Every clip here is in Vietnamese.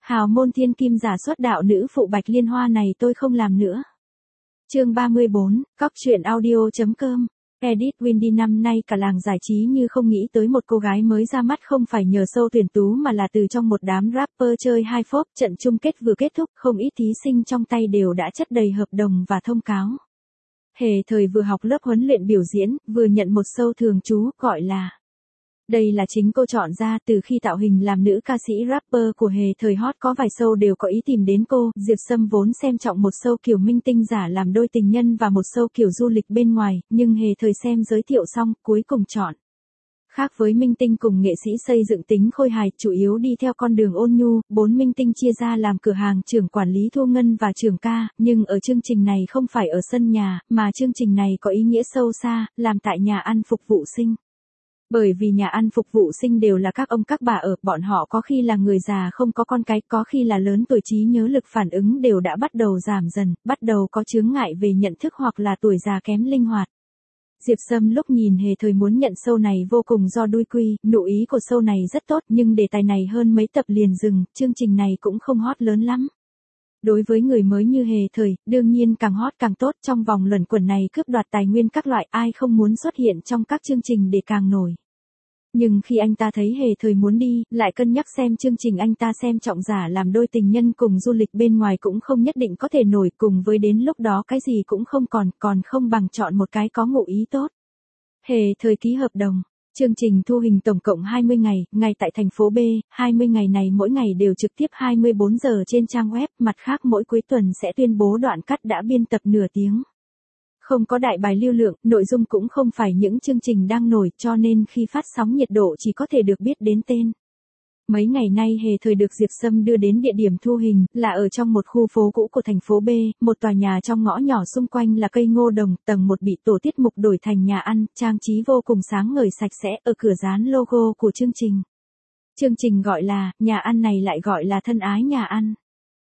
Hào môn thiên kim giả xuất đạo nữ phụ Bạch Liên Hoa này tôi không làm nữa. Chương 34, Cóc truyện audio.com. Edit Windy năm nay cả làng giải trí như không nghĩ tới một cô gái mới ra mắt không phải nhờ show tuyển tú mà là từ trong một đám rapper chơi hai phốp. Trận chung kết vừa kết thúc, không ít thí sinh trong tay đều đã chất đầy hợp đồng và thông cáo. Hề Thời vừa học lớp huấn luyện biểu diễn, vừa nhận một show thường trú, gọi là. Đây là chính cô chọn ra. Từ khi tạo hình làm nữ ca sĩ rapper của Hề Thời hot có vài show đều có ý tìm đến cô. Diệp Sâm vốn xem trọng một show kiểu minh tinh giả làm đôi tình nhân và một show kiểu du lịch bên ngoài, nhưng Hề Thời xem giới thiệu xong, cuối cùng chọn. Khác với minh tinh cùng nghệ sĩ xây dựng tính khôi hài, chủ yếu đi theo con đường ôn nhu, 4 minh tinh chia ra làm cửa hàng, trưởng quản lý Thu Ngân và trưởng ca, nhưng ở chương trình này không phải ở sân nhà, mà chương trình này có ý nghĩa sâu xa, làm tại nhà ăn phục vụ sinh. Bởi vì nhà ăn phục vụ sinh đều là các ông các bà ở, bọn họ có khi là người già không có con cái, có khi là lớn tuổi trí nhớ lực phản ứng đều đã bắt đầu giảm dần, bắt đầu có chướng ngại về nhận thức hoặc là tuổi già kém linh hoạt. Diệp Sâm lúc nhìn Hề Thời muốn nhận show này vô cùng do đuôi quy, nụ ý của show này rất tốt nhưng đề tài này hơn mấy tập liền dừng, chương trình này cũng không hot lớn lắm. Đối với người mới như Hề Thời, đương nhiên càng hot càng tốt, trong vòng luẩn quẩn này cướp đoạt tài nguyên các loại, ai không muốn xuất hiện trong các chương trình để càng nổi. Nhưng khi anh ta thấy Hề Thời muốn đi, lại cân nhắc xem chương trình anh ta xem trọng giả làm đôi tình nhân cùng du lịch bên ngoài cũng không nhất định có thể nổi, cùng với đến lúc đó cái gì cũng không còn không bằng chọn một cái có ngụ ý tốt. Hề Thời ký hợp đồng. Chương trình thu hình tổng cộng 20 ngày, ngay tại thành phố B, 20 ngày này mỗi ngày đều trực tiếp 24 giờ trên trang web, mặt khác mỗi cuối tuần sẽ tuyên bố đoạn cắt đã biên tập nửa tiếng. Không có đại bài lưu lượng, nội dung cũng không phải những chương trình đang nổi, cho nên khi phát sóng nhiệt độ chỉ có thể được biết đến tên. Mấy ngày nay Hề Thời được Diệp Sâm đưa đến địa điểm thu hình, là ở trong một khu phố cũ của thành phố B, một tòa nhà trong ngõ nhỏ xung quanh là cây ngô đồng, tầng 1 bị tổ tiết mục đổi thành nhà ăn, trang trí vô cùng sáng ngời sạch sẽ, ở cửa dán logo của chương trình. Chương trình gọi là, nhà ăn này lại gọi là thân ái nhà ăn.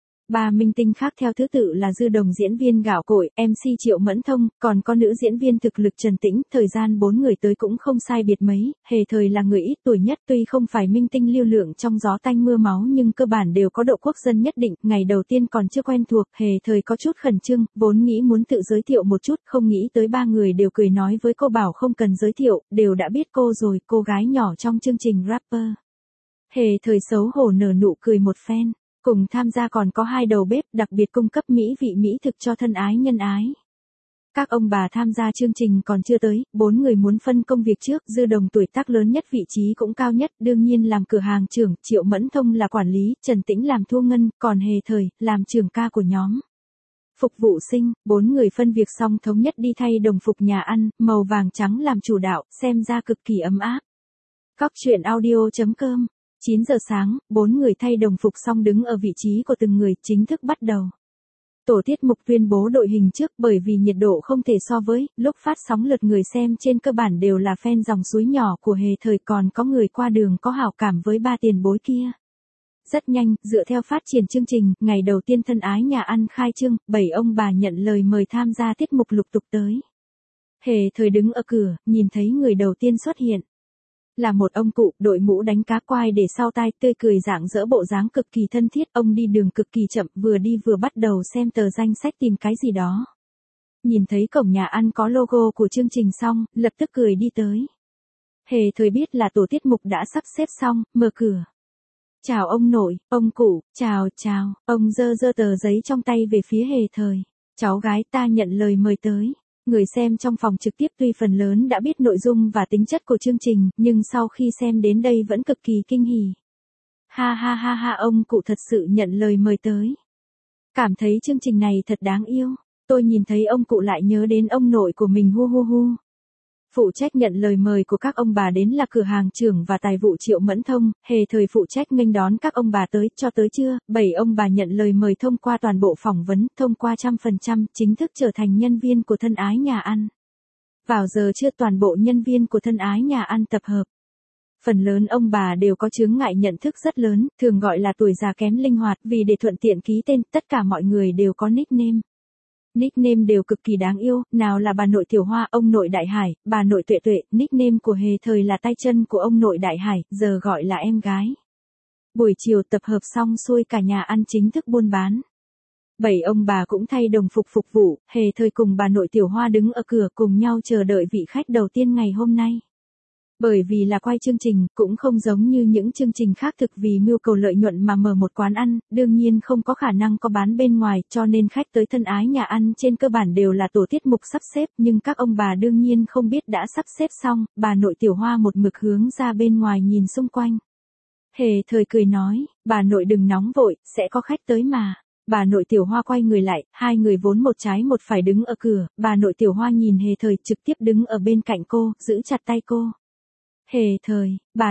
3 minh tinh khác theo thứ tự là Dư Đồng diễn viên gạo cội, MC Triệu Mẫn Thông, còn có nữ diễn viên thực lực Trần Tĩnh, thời gian 4 người tới cũng không sai biệt mấy, Hề Thời là người ít tuổi nhất tuy không phải minh tinh lưu lượng trong gió tanh mưa máu nhưng cơ bản đều có độ quốc dân nhất định, ngày đầu tiên còn chưa quen thuộc, Hề Thời có chút khẩn trương, vốn nghĩ muốn tự giới thiệu một chút, không nghĩ tới 3 người đều cười nói với cô bảo không cần giới thiệu, đều đã biết cô rồi, cô gái nhỏ trong chương trình rapper. Hề Thời xấu hổ nở nụ cười một phen. Cùng tham gia còn có 2 đầu bếp đặc biệt cung cấp mỹ vị mỹ thực cho thân ái nhân ái. Các ông bà tham gia chương trình còn chưa tới, 4 người muốn phân công việc trước, Dư Đồng tuổi tác lớn nhất vị trí cũng cao nhất, đương nhiên làm cửa hàng trưởng, Triệu Mẫn Thông là quản lý, Trần Tĩnh làm thu ngân, còn Hề Thời, làm trưởng ca của nhóm. Phục vụ sinh, 4 người phân việc xong thống nhất đi thay đồng phục nhà ăn, màu vàng trắng làm chủ đạo, xem ra cực kỳ ấm áp. Cóc truyện audio.com. 9 giờ sáng, 4 người thay đồng phục xong đứng ở vị trí của từng người, chính thức bắt đầu. Tổ tiết mục tuyên bố đội hình trước, bởi vì nhiệt độ không thể so với, lúc phát sóng lượt người xem trên cơ bản đều là fan dòng suối nhỏ của Hề Thời, còn có người qua đường có hảo cảm với 3 tiền bối kia. Rất nhanh, dựa theo phát triển chương trình, ngày đầu tiên thân ái nhà ăn khai trương, 7 ông bà nhận lời mời tham gia tiết mục lục tục tới. Hề Thời đứng ở cửa, nhìn thấy người đầu tiên xuất hiện. Là một ông cụ, đội mũ đánh cá quai để sau tai, tươi cười rạng rỡ, bộ dáng cực kỳ thân thiết, ông đi đường cực kỳ chậm, vừa đi vừa bắt đầu xem tờ danh sách tìm cái gì đó. Nhìn thấy cổng nhà ăn có logo của chương trình xong, lập tức cười đi tới. Hề Thời biết là tổ tiết mục đã sắp xếp xong, mở cửa. Chào ông nội, ông cụ, chào, ông giơ tờ giấy trong tay về phía Hề Thời. Cháu gái ta nhận lời mời tới. Người xem trong phòng trực tiếp tuy phần lớn đã biết nội dung và tính chất của chương trình, nhưng sau khi xem đến đây vẫn cực kỳ kinh hỉ. Ha, ông cụ thật sự nhận lời mời tới. Cảm thấy chương trình này thật đáng yêu. Tôi nhìn thấy ông cụ lại nhớ đến ông nội của mình hu. Phụ trách nhận lời mời của các ông bà đến là cửa hàng trưởng và tài vụ Triệu Mẫn Thông, Hề Thời phụ trách nghênh đón các ông bà tới, cho tới trưa, 7 ông bà nhận lời mời thông qua toàn bộ phỏng vấn, thông qua 100%, chính thức trở thành nhân viên của thân ái nhà ăn. Vào giờ trưa toàn bộ nhân viên của thân ái nhà ăn tập hợp. Phần lớn ông bà đều có chướng ngại nhận thức rất lớn, thường gọi là tuổi già kém linh hoạt, vì để thuận tiện ký tên, tất cả mọi người đều có nickname. Nickname đều cực kỳ đáng yêu, nào là bà nội Tiểu Hoa, ông nội Đại Hải, bà nội Tuệ Tuệ, nickname của Hề Thời là tay chân của ông nội Đại Hải, giờ gọi là em gái. Buổi chiều tập hợp xong xuôi cả nhà ăn chính thức buôn bán. 7 ông bà cũng thay đồng phục phục vụ, Hề Thời cùng bà nội Tiểu Hoa đứng ở cửa cùng nhau chờ đợi vị khách đầu tiên ngày hôm nay. Bởi vì là quay chương trình, cũng không giống như những chương trình khác thực vì mưu cầu lợi nhuận mà mở một quán ăn, đương nhiên không có khả năng có bán bên ngoài, cho nên khách tới thân ái nhà ăn trên cơ bản đều là tổ tiết mục sắp xếp, nhưng các ông bà đương nhiên không biết đã sắp xếp xong, bà nội Tiểu Hoa một mực hướng ra bên ngoài nhìn xung quanh. Hề Thời cười nói, bà nội đừng nóng vội, sẽ có khách tới mà. Bà nội Tiểu Hoa quay người lại, hai người vốn một trái một phải đứng ở cửa, bà nội Tiểu Hoa nhìn Hề Thời trực tiếp đứng ở bên cạnh cô, giữ chặt tay cô. Hề Thời,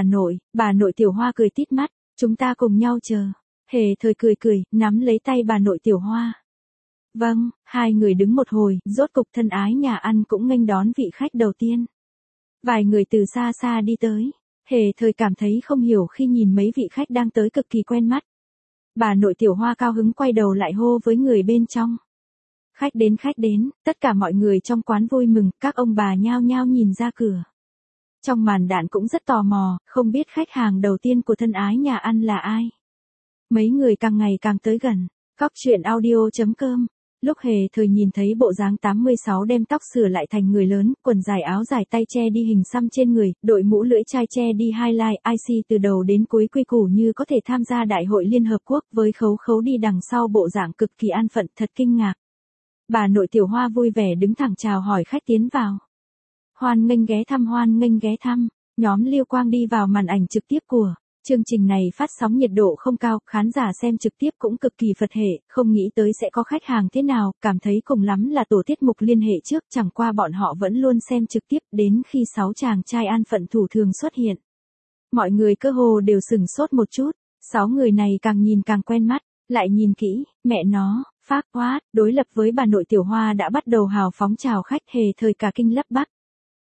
bà nội Tiểu Hoa cười tít mắt, chúng ta cùng nhau chờ. Hề Thời cười, nắm lấy tay bà nội Tiểu Hoa. Vâng, hai người đứng một hồi, rốt cục thân ái nhà ăn cũng nghênh đón vị khách đầu tiên. Vài người từ xa xa đi tới. Hề Thời cảm thấy không hiểu khi nhìn mấy vị khách đang tới cực kỳ quen mắt. Bà nội Tiểu Hoa cao hứng quay đầu lại hô với người bên trong. Khách đến, tất cả mọi người trong quán vui mừng, các ông bà nhao nhao nhìn ra cửa. Trong màn đạn cũng rất tò mò, không biết khách hàng đầu tiên của thân ái nhà ăn là ai. Mấy người càng ngày càng tới gần. Cóc truyện audio.com. Lúc Hề Thời nhìn thấy bộ dáng 86 đem tóc sửa lại thành người lớn, quần dài áo dài tay che đi hình xăm trên người, đội mũ lưỡi chai che đi highlight, IC từ đầu đến cuối quy củ như có thể tham gia đại hội Liên Hợp Quốc với khấu đi đằng sau bộ dạng cực kỳ an phận, thật kinh ngạc. Bà nội Tiểu Hoa vui vẻ đứng thẳng chào hỏi khách tiến vào. Hoan nghênh ghé thăm, nhóm Liêu Quang đi vào màn ảnh trực tiếp của. Chương trình này phát sóng nhiệt độ không cao, khán giả xem trực tiếp cũng cực kỳ Phật hệ, không nghĩ tới sẽ có khách hàng thế nào, cảm thấy cùng lắm là tổ tiết mục liên hệ trước, chẳng qua bọn họ vẫn luôn xem trực tiếp, đến khi 6 chàng trai an phận thủ thường xuất hiện. Mọi người cơ hồ đều sửng sốt một chút, 6 người này càng nhìn càng quen mắt, lại nhìn kỹ, mẹ nó, phác quá, đối lập với bà nội Tiểu Hoa đã bắt đầu hào phóng chào khách. Hề Thời cả kinh lắp bắp.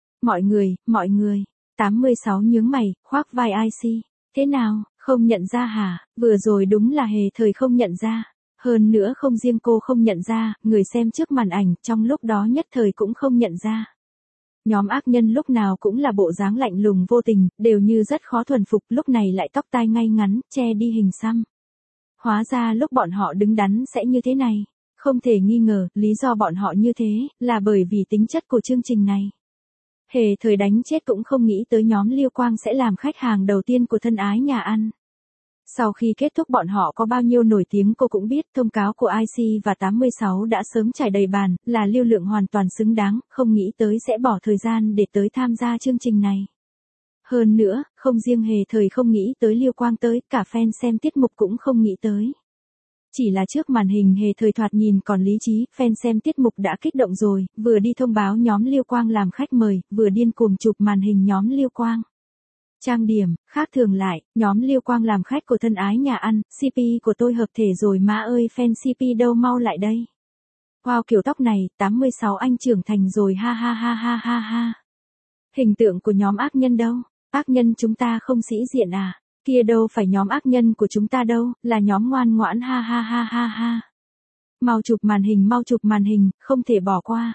Mọi người, 86 nhướng mày, khoác vai IC. Thế nào, không nhận ra hả? Vừa rồi đúng là Hề Thời không nhận ra. Hơn nữa không riêng cô không nhận ra, người xem trước màn ảnh trong lúc đó nhất thời cũng không nhận ra. Nhóm ác nhân lúc nào cũng là bộ dáng lạnh lùng vô tình, đều như rất khó thuần phục, lúc này lại tóc tai ngay ngắn, che đi hình xăm. Hóa ra lúc bọn họ đứng đắn sẽ như thế này. Không thể nghi ngờ, lý do bọn họ như thế, là bởi vì tính chất của chương trình này. Hề Thời đánh chết cũng không nghĩ tới nhóm Liêu Quang sẽ làm khách hàng đầu tiên của thân ái nhà ăn. Sau khi kết thúc bọn họ có bao nhiêu nổi tiếng cô cũng biết, thông cáo của IC và 86 đã sớm trải đầy bàn, là lưu lượng hoàn toàn xứng đáng, không nghĩ tới sẽ bỏ thời gian để tới tham gia chương trình này. Hơn nữa, không riêng Hề Thời không nghĩ tới Liêu Quang tới, cả fan xem tiết mục cũng không nghĩ tới. Chỉ là trước màn hình Hề Thời thoạt nhìn còn lý trí, fan xem tiết mục đã kích động rồi, vừa đi thông báo nhóm Liêu Quang làm khách mời, vừa điên cuồng chụp màn hình nhóm Liêu Quang. Trang điểm, khác thường lại, nhóm Liêu Quang làm khách của thân ái nhà ăn, CP của tôi hợp thể rồi má ơi, fan CP đâu mau lại đây. Wow, kiểu tóc này, 86 anh trưởng thành rồi ha ha ha ha ha ha. Hình tượng của nhóm ác nhân đâu? Ác nhân chúng ta không sĩ diện à? Kia đâu phải nhóm ác nhân của chúng ta đâu, là nhóm ngoan ngoãn ha ha ha ha ha. Mau chụp màn hình, không thể bỏ qua.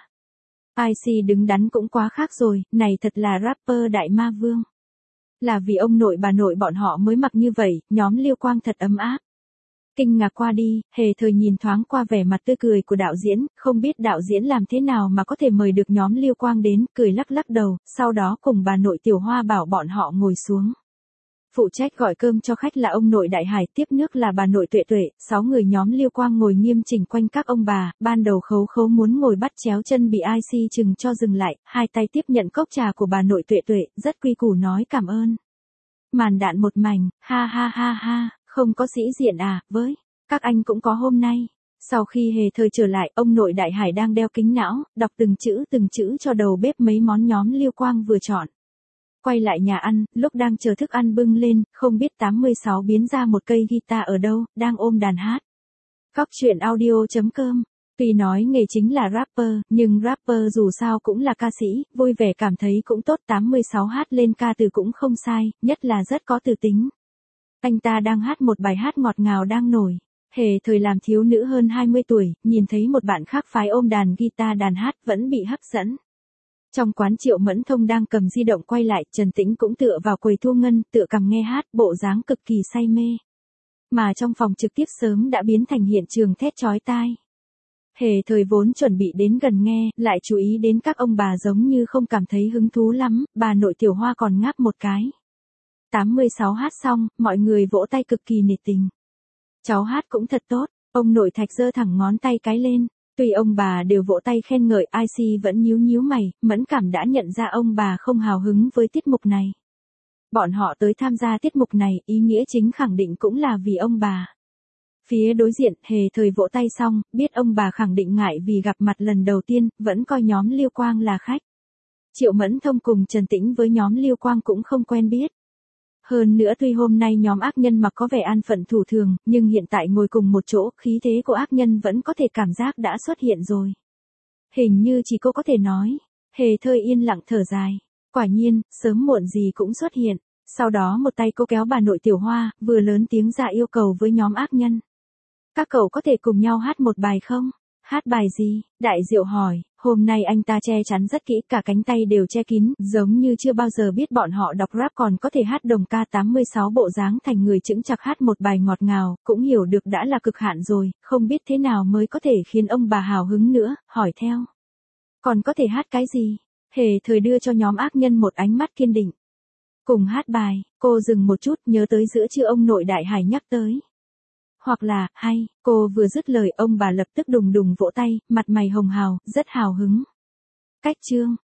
IC đứng đắn cũng quá khác rồi, này thật là rapper đại ma vương. Là vì ông nội bà nội bọn họ mới mặc như vậy, nhóm Liêu Quang thật ấm áp. Kinh ngạc qua đi, Hề Thời nhìn thoáng qua vẻ mặt tươi cười của đạo diễn, không biết đạo diễn làm thế nào mà có thể mời được nhóm Liêu Quang đến, cười lắc lắc đầu, sau đó cùng bà nội Tiểu Hoa bảo bọn họ ngồi xuống. Phụ trách gọi cơm cho khách là ông nội Đại Hải, tiếp nước là bà nội Tuệ Tuệ, 6 người nhóm Liêu Quang ngồi nghiêm chỉnh quanh các ông bà, ban đầu khấu muốn ngồi bắt chéo chân bị IC chừng cho dừng lại, hai tay tiếp nhận cốc trà của bà nội Tuệ Tuệ, rất quy củ nói cảm ơn. Màn đạn một mảnh, ha ha ha ha, không có sĩ diện à, với, các anh cũng có hôm nay. Sau khi Hề Thời trở lại, ông nội Đại Hải đang đeo kính não, đọc từng chữ cho đầu bếp mấy món nhóm Liêu Quang vừa chọn. Quay lại nhà ăn, lúc đang chờ thức ăn bưng lên, không biết 86 biến ra một cây guitar ở đâu, đang ôm đàn hát. Cóc truyện audio.com. Tuy nói nghề chính là rapper, nhưng rapper dù sao cũng là ca sĩ, vui vẻ cảm thấy cũng tốt, 86 hát lên ca từ cũng không sai, nhất là rất có từ tính. Anh ta đang hát một bài hát ngọt ngào đang nổi. Hề Thời làm thiếu nữ hơn 20 tuổi, nhìn thấy một bạn khác phái ôm đàn guitar đàn hát vẫn bị hấp dẫn. Trong quán Triệu Mẫn Thông đang cầm di động quay lại, Trần Tĩnh cũng tựa vào quầy thu ngân, tựa cầm nghe hát, bộ dáng cực kỳ say mê. mà trong phòng trực tiếp sớm đã biến thành hiện trường thét chói tai. Hề Thời vốn chuẩn bị đến gần nghe, lại chú ý đến các ông bà giống như không cảm thấy hứng thú lắm, bà nội Tiểu Hoa còn ngáp một cái. 86 hát xong, mọi người vỗ tay cực kỳ nhiệt tình. Cháu hát cũng thật tốt, ông nội Thạch giơ thẳng ngón tay cái lên. Tuy ông bà đều vỗ tay khen ngợi, IC vẫn nhíu nhíu mày, mẫn cảm đã nhận ra ông bà không hào hứng với tiết mục này. Bọn họ tới tham gia tiết mục này, ý nghĩa chính khẳng định cũng là vì ông bà. Phía đối diện, Hề Thời vỗ tay xong, biết ông bà khẳng định ngại vì gặp mặt lần đầu tiên, vẫn coi nhóm Liêu Quang là khách. Triệu Mẫn Thông cùng Trần Tĩnh với nhóm Liêu Quang cũng không quen biết. Hơn nữa tuy hôm nay nhóm ác nhân mặc có vẻ an phận thủ thường, nhưng hiện tại ngồi cùng một chỗ, khí thế của ác nhân vẫn có thể cảm giác đã xuất hiện rồi. Hình như chỉ cô có thể nói. Hề Thời yên lặng thở dài. Quả nhiên, sớm muộn gì cũng xuất hiện. Sau đó một tay cô kéo bà nội Tiểu Hoa, vừa lớn tiếng ra yêu cầu với nhóm ác nhân. Các cậu có thể cùng nhau hát một bài không? Hát bài gì? Đại Diệu hỏi, hôm nay anh ta che chắn rất kỹ, cả cánh tay đều che kín, giống như chưa bao giờ biết bọn họ đọc rap còn có thể hát đồng ca 86 bộ dáng thành người chững chạc hát một bài ngọt ngào, cũng hiểu được đã là cực hạn rồi, không biết thế nào mới có thể khiến ông bà hào hứng nữa, hỏi theo. Còn có thể hát cái gì? Hề Thời đưa cho nhóm ác nhân một ánh mắt kiên định. Cùng hát bài, cô dừng một chút nhớ tới giữa trưa ông nội Đại Hải nhắc tới. Hoặc là, hay, cô vừa dứt lời ông bà lập tức đùng đùng vỗ tay, mặt mày hồng hào, rất hào hứng. Cách chương.